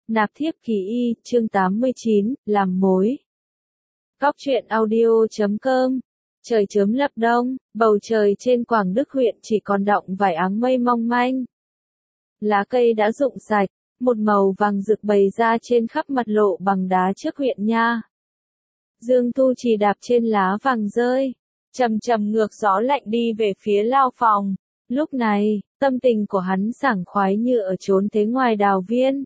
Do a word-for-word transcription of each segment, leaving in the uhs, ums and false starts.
Nạp thiếp kỳ y, chương tám mươi chín, làm mối. Góc truyện audio chấm com. Trời chớm lập đông, bầu trời trên Quảng Đức huyện chỉ còn đọng vài áng mây mong manh. Lá cây đã rụng sạch, một màu vàng rực bày ra trên khắp mặt lộ bằng đá trước huyện nha. Dương Thu Trì đạp trên lá vàng rơi, chầm chầm ngược gió lạnh đi về phía lao phòng. Lúc này, tâm tình của hắn sảng khoái như ở chốn thế ngoài đào viên.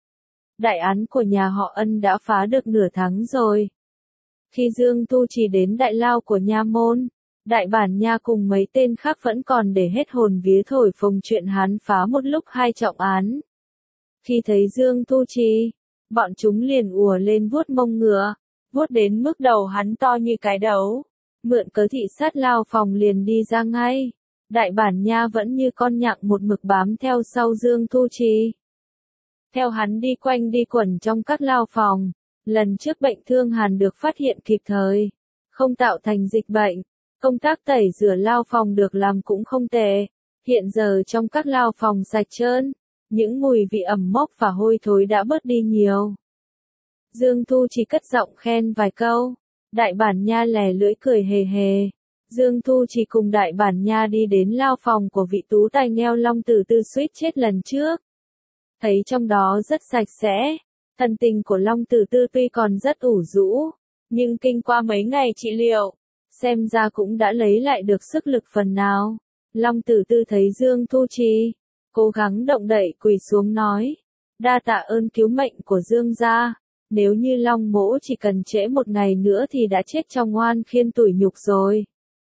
Đại án của nhà họ Ân đã phá được nửa tháng rồi. Khi Dương Thu Trì đến đại lao của nha môn, đại bản nha cùng mấy tên khác vẫn còn để hết hồn vía thổi phồng chuyện hắn phá một lúc hai trọng án. Khi thấy Dương Thu Trì, bọn chúng liền ùa lên vuốt mông ngựa, vuốt đến mức đầu hắn to như cái đấu. Mượn cớ thị sát lao phòng liền đi ra ngay. Đại bản nha vẫn như con nhặng một mực bám theo sau Dương Thu Trì. Theo hắn đi quanh đi quẩn trong các lao phòng, lần trước bệnh thương hàn được phát hiện kịp thời, không tạo thành dịch bệnh, công tác tẩy rửa lao phòng được làm cũng không tệ. Hiện giờ trong các lao phòng sạch trơn, những mùi vị ẩm mốc và hôi thối đã bớt đi nhiều. Dương Thu chỉ cất giọng khen vài câu, đại bản nha lè lưỡi cười hề hề. Dương Thu chỉ cùng đại bản nha đi đến lao phòng của vị tú tài nghèo Long Tử Tư suýt chết lần trước. Thấy trong đó rất sạch sẽ, thần tình của Long Tử Tư tuy còn rất ủ rũ, nhưng kinh qua mấy ngày trị liệu, xem ra cũng đã lấy lại được sức lực phần nào. Long Tử Tư thấy Dương Thu Trì, cố gắng động đậy quỳ xuống nói, đa tạ ơn cứu mệnh của Dương gia, nếu như Long mỗ chỉ cần trễ một ngày nữa thì đã chết trong oan khiên tủi nhục rồi.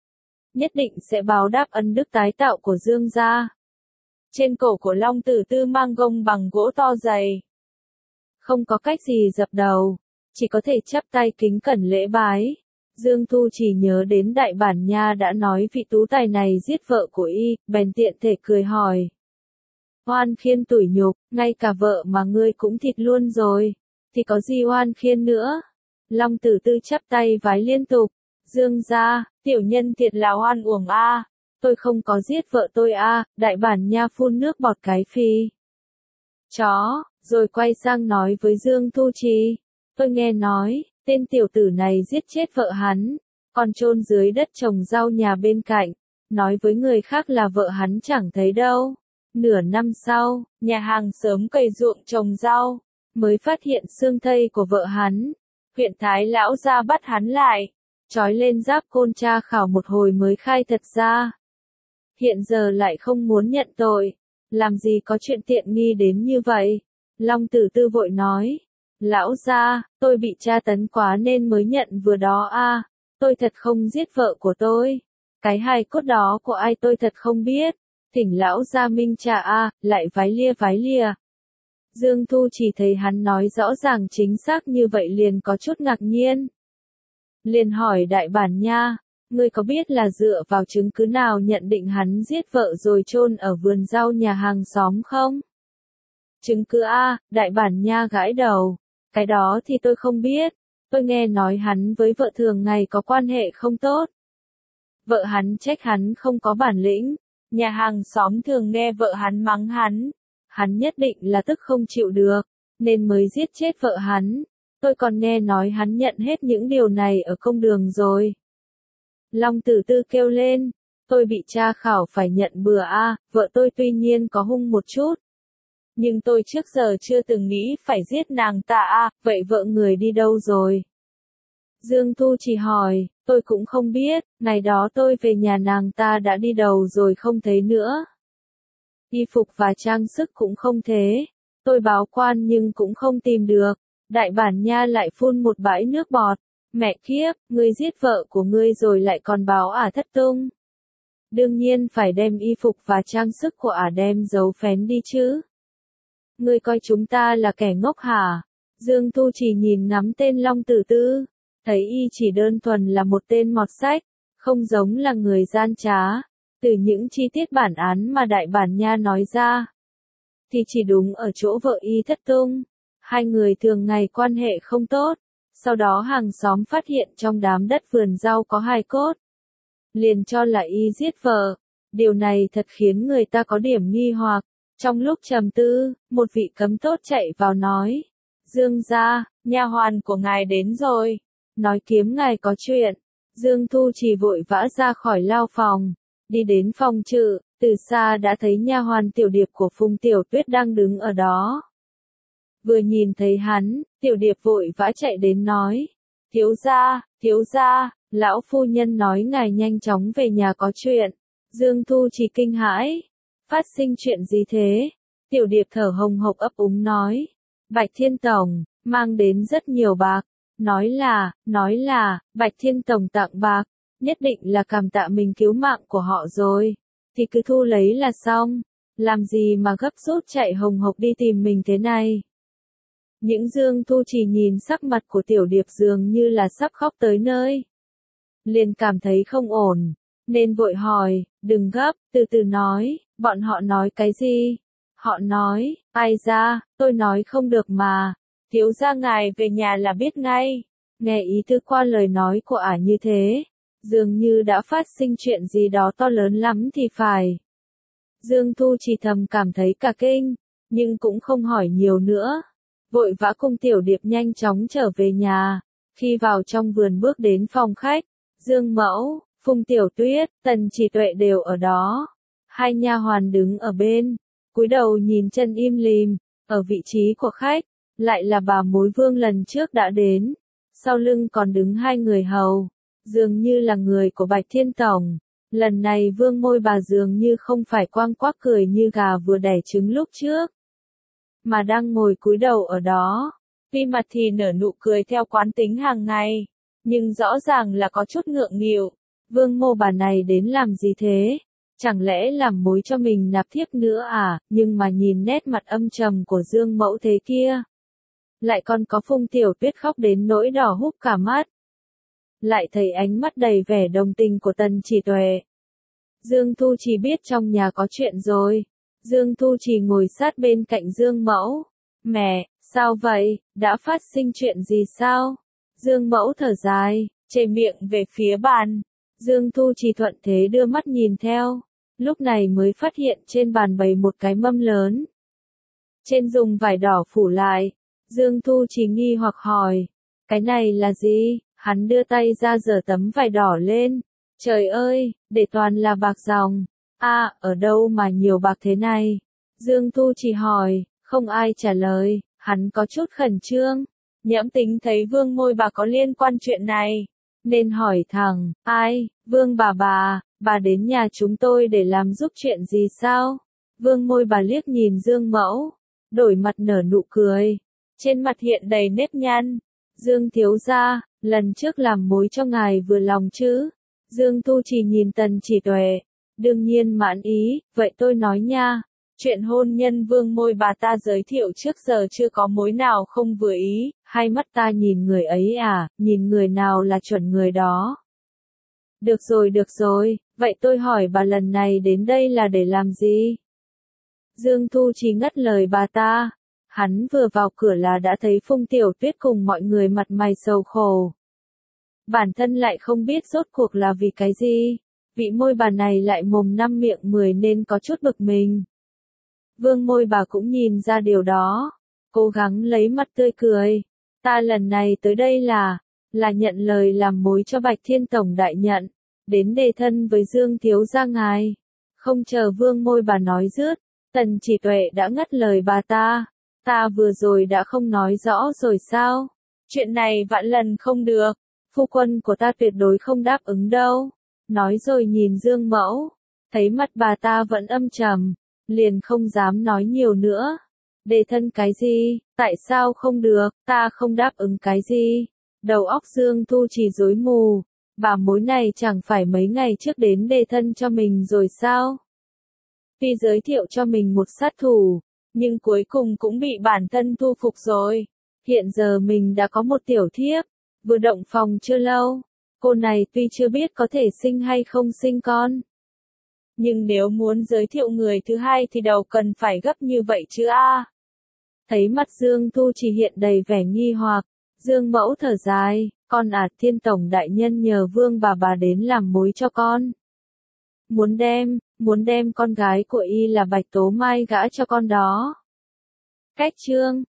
Nhất định sẽ báo đáp ân đức tái tạo của Dương gia. Trên cổ của Long Tử Tư mang gông bằng gỗ to dày. Không có cách gì dập đầu, chỉ có thể chắp tay kính cẩn lễ bái. Dương Thu chỉ nhớ đến đại bản nha đã nói vị tú tài này giết vợ của y, bèn tiện thể cười hỏi. Oan khiên tủi nhục, ngay cả vợ mà ngươi cũng thịt luôn rồi, thì có gì oan khiên nữa? Long Tử Tư chắp tay vái liên tục. Dương gia, tiểu nhân thiệt là oan uổng a, tôi không có giết vợ tôi a. Đại bản nha phun nước bọt cái phi. Chó, rồi quay sang nói với Dương Thu Trì, tôi nghe nói, tên tiểu tử này giết chết vợ hắn, còn chôn dưới đất trồng rau nhà bên cạnh, nói với người khác là vợ hắn chẳng thấy đâu. Nửa năm sau, nhà hàng sớm cày ruộng trồng rau, mới phát hiện xương thây của vợ hắn. Huyện Thái lão ra bắt hắn lại, trói lên giáp côn tra khảo một hồi mới khai thật ra. Hiện giờ lại không muốn nhận tội, làm gì có chuyện tiện nghi đến như vậy. Long Tử Tư vội nói, lão gia, tôi bị tra tấn quá nên mới nhận vừa đó a, tôi thật không giết vợ của tôi. Cái hài cốt đó của ai tôi thật không biết, thỉnh lão gia minh trả a, lại vái lia vái lia. Dương Thu chỉ thấy hắn nói rõ ràng chính xác như vậy liền có chút ngạc nhiên. Liền hỏi đại bản nha, ngươi có biết là dựa vào chứng cứ nào nhận định hắn giết vợ rồi chôn ở vườn rau nhà hàng xóm không? Chứng cứ a, đại bản nha gãi đầu, cái đó thì tôi không biết, tôi nghe nói hắn với vợ thường ngày có quan hệ không tốt. Vợ hắn trách hắn không có bản lĩnh, nhà hàng xóm thường nghe vợ hắn mắng hắn, hắn nhất định là tức không chịu được, nên mới giết chết vợ hắn. Tôi còn nghe nói hắn nhận hết những điều này ở công đường rồi. Long Tử Tư kêu lên, tôi bị tra khảo phải nhận bừa a, vợ tôi tuy nhiên có hung một chút, nhưng tôi trước giờ chưa từng nghĩ phải giết nàng ta a, vậy vợ người đi đâu rồi? Dương Thu chỉ hỏi, tôi cũng không biết, ngày đó tôi về nhà nàng ta đã đi đầu rồi không thấy nữa. Y phục và trang sức cũng không thế, tôi báo quan nhưng cũng không tìm được. Đại bản nha lại phun một bãi nước bọt, mẹ kiếp, ngươi giết vợ của ngươi rồi lại còn báo ả thất tung. Đương nhiên phải đem y phục và trang sức của ả đem giấu phén đi chứ. Ngươi coi chúng ta là kẻ ngốc hả? Dương Thu chỉ nhìn ngắm tên Long Tử Tư, thấy y chỉ đơn thuần là một tên mọt sách, không giống là người gian trá. Từ những chi tiết bản án mà đại bản nha nói ra, thì chỉ đúng ở chỗ vợ y thất tung. Hai người thường ngày quan hệ không tốt, sau đó hàng xóm phát hiện trong đám đất vườn rau có hài cốt. Liền cho là y giết vợ, điều này thật khiến người ta có điểm nghi hoặc. Trong lúc trầm tư, một vị cấm tốt chạy vào nói. Dương gia, nha hoàn của ngài đến rồi. Nói kiếm ngài có chuyện. Dương Thu Trì vội vã ra khỏi lao phòng. Đi đến phòng trự, từ xa đã thấy nha hoàn Tiểu Điệp của Phùng Tiểu Tuyết đang đứng ở đó. Vừa nhìn thấy hắn, Tiểu Điệp vội vã chạy đến nói. Thiếu gia, thiếu gia, lão phu nhân nói ngài nhanh chóng về nhà có chuyện. Dương Thu Trì kinh hãi. Phát sinh chuyện gì thế? Tiểu Điệp thở hồng hộc ấp úng nói. Bạch Thiên Tổng, mang đến rất nhiều bạc. Nói là, nói là, Bạch Thiên Tổng tặng bạc. Nhất định là cảm tạ mình cứu mạng của họ rồi. Thì cứ thu lấy là xong. Làm gì mà gấp rút chạy hồng hộc đi tìm mình thế này? Những Dương Thu Trì nhìn sắc mặt của Tiểu Điệp dường như là sắp khóc tới nơi. Liền cảm thấy không ổn. Nên vội hỏi, đừng gấp, từ từ nói, bọn họ nói cái gì? Họ nói, ai ra, tôi nói không được mà. Thiếu gia ngài về nhà là biết ngay. Nghe ý tứ qua lời nói của ả như thế. Dường như đã phát sinh chuyện gì đó to lớn lắm thì phải. Dương Thu Trì thầm cảm thấy cả kinh, nhưng cũng không hỏi nhiều nữa. Vội vã cùng Tiểu Điệp nhanh chóng trở về nhà. Khi vào trong vườn bước đến phòng khách, Dương Mẫu, Phùng Tiểu Tuyết, Tần Chỉ Tuệ đều ở đó. Hai nha hoàn đứng ở bên, cúi đầu nhìn chân im lìm. Ở vị trí của khách, lại là bà mối Vương lần trước đã đến. Sau lưng còn đứng hai người hầu, dường như là người của Bạch Thiên Tổng. Lần này Vương Môi Bà dường như không phải quang quác cười như gà vừa đẻ trứng lúc trước, mà đang ngồi cúi đầu ở đó. Tuy mặt thì nở nụ cười theo quán tính hàng ngày, nhưng rõ ràng là có chút ngượng nghịu. Vương Mô Bà này đến làm gì thế? Chẳng lẽ làm mối cho mình nạp thiếp nữa à? Nhưng mà nhìn nét mặt âm trầm của Dương Mẫu thế kia, lại còn có Phùng Tiểu Tuyết khóc đến nỗi đỏ húp cả mắt. Lại thấy ánh mắt đầy vẻ đồng tình của Tần Chỉ Tuệ. Dương Thu Trì biết trong nhà có chuyện rồi. Dương Thu Trì ngồi sát bên cạnh Dương Mẫu. Mẹ, sao vậy? Đã phát sinh chuyện gì sao? Dương Mẫu thở dài, chề miệng về phía bàn. Dương Thu Trì thuận thế đưa mắt nhìn theo. Lúc này mới phát hiện trên bàn bày một cái mâm lớn. Trên dùng vải đỏ phủ lại. Dương Thu Trì nghi hoặc hỏi. Cái này là gì? Hắn đưa tay ra giở tấm vải đỏ lên. Trời ơi, để toàn là bạc dòng. À, ở đâu mà nhiều bạc thế này? Dương Thu Trì hỏi, không ai trả lời, hắn có chút khẩn trương. Nhẫm tính thấy Vương Môi Bà có liên quan chuyện này, nên hỏi thẳng, ai, Vương bà bà, bà đến nhà chúng tôi để làm giúp chuyện gì sao? Vương Môi Bà liếc nhìn Dương Mẫu, đổi mặt nở nụ cười, trên mặt hiện đầy nếp nhăn. Dương thiếu gia, lần trước làm mối cho ngài vừa lòng chứ? Dương Thu Trì nhìn Tần Chỉ Tuệ, đương nhiên mãn ý, vậy tôi nói nha, chuyện hôn nhân Vương Môi Bà ta giới thiệu trước giờ chưa có mối nào không vừa ý, hai mắt ta nhìn người ấy à, nhìn người nào là chuẩn người đó. Được rồi được rồi, vậy tôi hỏi bà lần này đến đây là để làm gì? Dương Thu Trì ngắt lời bà ta. Hắn vừa vào cửa là đã thấy Phùng Tiểu Tuyết cùng mọi người mặt mày sầu khổ. Bản thân lại không biết rốt cuộc là vì cái gì. Vị Môi Bà này lại mồm năm miệng mười nên có chút bực mình. Vương Môi Bà cũng nhìn ra điều đó. Cố gắng lấy mặt tươi cười. Ta lần này tới đây là, là nhận lời làm mối cho Bạch Thiên Tổng đại nhận. Đến đề thân với Dương thiếu gia ngài. Không chờ Vương Môi Bà nói dứt, Tần Chỉ Tuệ đã ngắt lời bà ta. Ta vừa rồi đã không nói rõ rồi sao? Chuyện này vạn lần không được. Phu quân của ta tuyệt đối không đáp ứng đâu. Nói rồi nhìn Dương Mẫu. Thấy mặt bà ta vẫn âm trầm. Liền không dám nói nhiều nữa. Đề thân cái gì? Tại sao không được? Ta không đáp ứng cái gì? Đầu óc Dương Thu Trì rối mù. Bà mối này chẳng phải mấy ngày trước đến đề thân cho mình rồi sao? Tuy giới thiệu cho mình một sát thủ, nhưng cuối cùng cũng bị bản thân thu phục rồi. Hiện giờ mình đã có một tiểu thiếp, vừa động phòng chưa lâu. Cô này tuy chưa biết có thể sinh hay không sinh con, nhưng nếu muốn giới thiệu người thứ hai thì đầu cần phải gấp như vậy chứ a. Thấy mặt Dương Thu Trì hiện đầy vẻ nghi hoặc, Dương Mẫu thở dài, con à, Thiên Tổng đại nhân nhờ Vương bà bà đến làm mối cho con. muốn đem, muốn đem con gái của y là Bạch Tố Mai gả cho con đó. Cách chương